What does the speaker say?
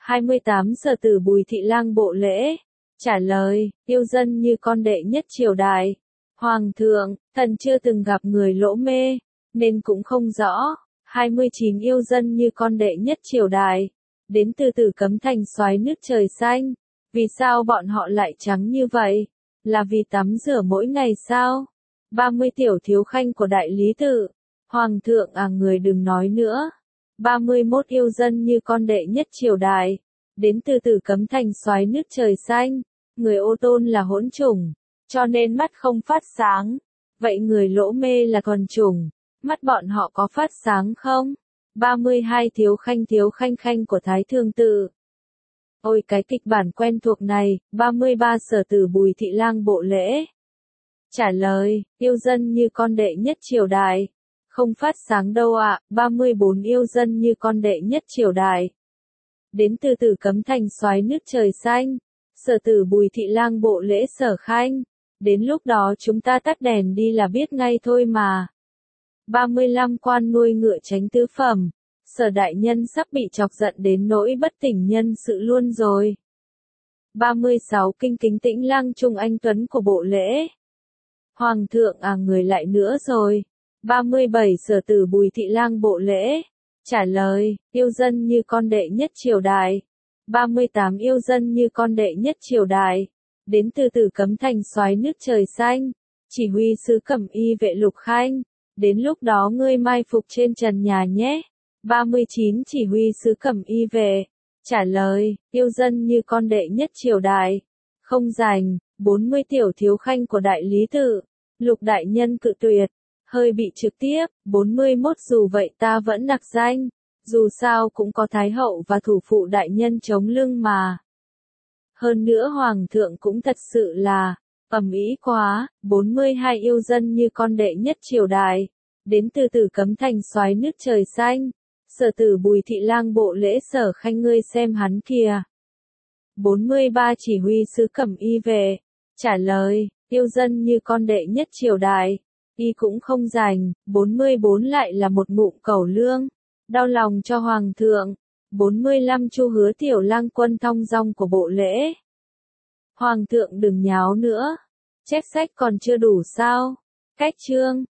28 Sở tử Bùi Thị Lang bộ lễ. Trả lời, yêu dân như con đệ nhất triều đại. Hoàng thượng, thần chưa từng gặp người lỗ mê, nên cũng không rõ. 29 yêu dân như con đệ nhất triều đại. Đến từ Tử Cấm Thành soái nước trời xanh. Vì sao bọn họ lại trắng như vậy? Là vì tắm rửa mỗi ngày sao? 30 tiểu thiếu khanh của đại lý tự. Hoàng thượng người đừng nói nữa. 31 yêu dân như con đệ nhất triều đại. Đến từ Tử Cấm Thành soái nước trời xanh. Người ô tôn là hỗn chủng, cho nên mắt không phát sáng. Vậy người lỗ mê là còn chủng, mắt bọn họ có phát sáng không? 32 thiếu khanh khanh của Thái Thương Tự. Ôi cái kịch bản quen thuộc này. 33 Sở tử Bùi Thị Lang bộ lễ. Trả lời, yêu dân như con đệ nhất triều đại. Không phát sáng đâu ạ. 34 yêu dân như con đệ nhất triều đại. Đến từ Tử Cấm Thành soái nước trời xanh. Sở tử Bùi Thị Lang bộ lễ Sở khanh. Đến lúc đó chúng ta tắt đèn đi là biết ngay thôi mà. 35 quan nuôi ngựa tránh tứ phẩm. Sở đại nhân sắp bị chọc giận đến nỗi bất tỉnh nhân sự luôn rồi. 36 kinh kính Tĩnh Lang Trung Anh Tuấn của bộ lễ. Hoàng thượng người lại nữa rồi. 37 Sở tử Bùi Thị Lang bộ lễ. Trả lời, yêu dân như con đệ nhất triều đại. 38 yêu dân như con đệ nhất triều đại. Đến từ Tử Cấm Thành soái nước trời xanh. Chỉ huy sứ Cẩm Y vệ Lục Khanh. Đến lúc đó ngươi mai phục trên trần nhà nhé. 39 chỉ huy sứ Cẩm Y vệ. Trả lời, yêu dân như con đệ nhất triều đại. Không rành. 40 tiểu thiếu khanh của đại lý tự. Lục đại nhân cự tuyệt. Hơi bị trực tiếp. 41 dù vậy ta vẫn nặc danh. Dù sao cũng có Thái hậu và thủ phụ đại nhân chống lưng mà. Hơn nữa Hoàng thượng cũng thật sự là ầm ĩ quá. 42 yêu dân như con đệ nhất triều đại. Đến từ Tử Cấm Thành soái nước trời xanh. Sở tử Bùi Thị Lang bộ lễ Sở khanh ngươi xem hắn kìa. 43 chỉ huy sứ Cẩm Y vệ. Trả lời, yêu dân như con đệ nhất triều đại. Y cũng không rành. 44 lại là một ngụm cẩu lương. Đau lòng cho Hoàng thượng. 45 Chu Hứa tiểu lang quân thong dong của bộ lễ. Hoàng thượng đừng nháo nữa. Chép sách còn chưa đủ sao? Cách chương.